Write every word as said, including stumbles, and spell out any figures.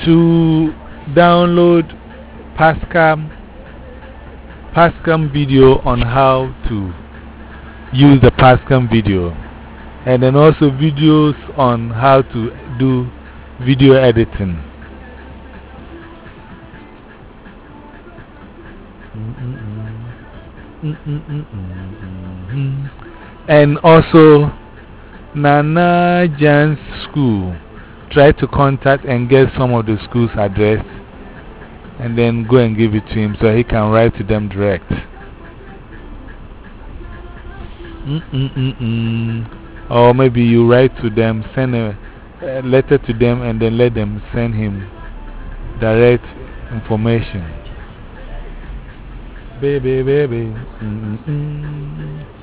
to download Pascam, Pascam video on how to use the Pascam video, and then also videos on how to do video editing. And also Nana Jan's school. Try to contact and get some of the school's address, and then go and give it to him so he can write to them direct. Mm -mm -mm -mm. Or maybe you write to them, send a, a letter to them, and then let them send him direct information. Baby, baby. Mm -mm -mm.